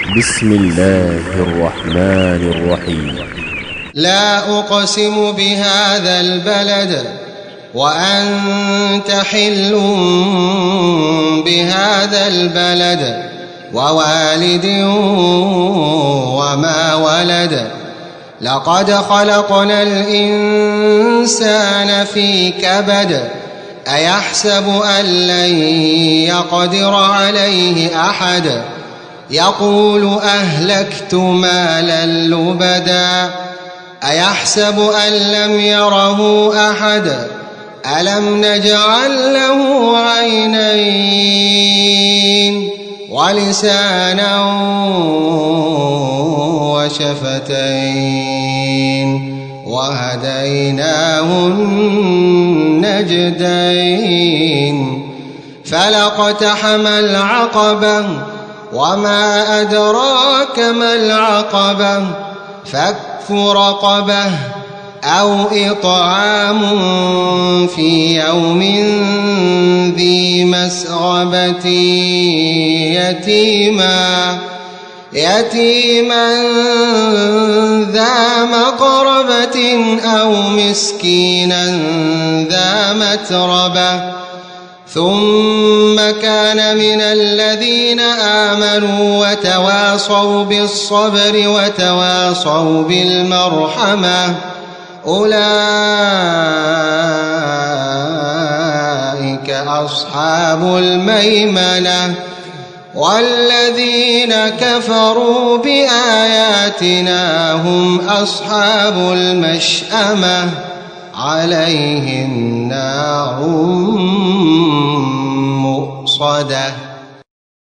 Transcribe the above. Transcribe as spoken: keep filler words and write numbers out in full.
بسم الله الرحمن الرحيم. لا أقسم بهذا البلد وأنت حل بهذا البلد ووالد وما ولد لقد خلقنا الإنسان في كبد أيحسب أن لن يقدر عليه أحد يقول أهلكت مالا لبدا أيحسب أن لم يره أحد ألم نجعل له عينين ولسانا وشفتين وهديناه النجدين فلاقتحم العقبة وما أدراك ما العقبة فك رقبة أو إطعام في يوم ذي مسغبة يتيما يتيما ذا مقربة أو مسكينا ذا متربة ثم كان من الذين آمنوا وتواصوا بالصبر وتواصوا بالمرحمة أولئك أصحاب الميمنة والذين كفروا بآياتنا هم أصحاب المشأمة عليهم نار مؤصدة.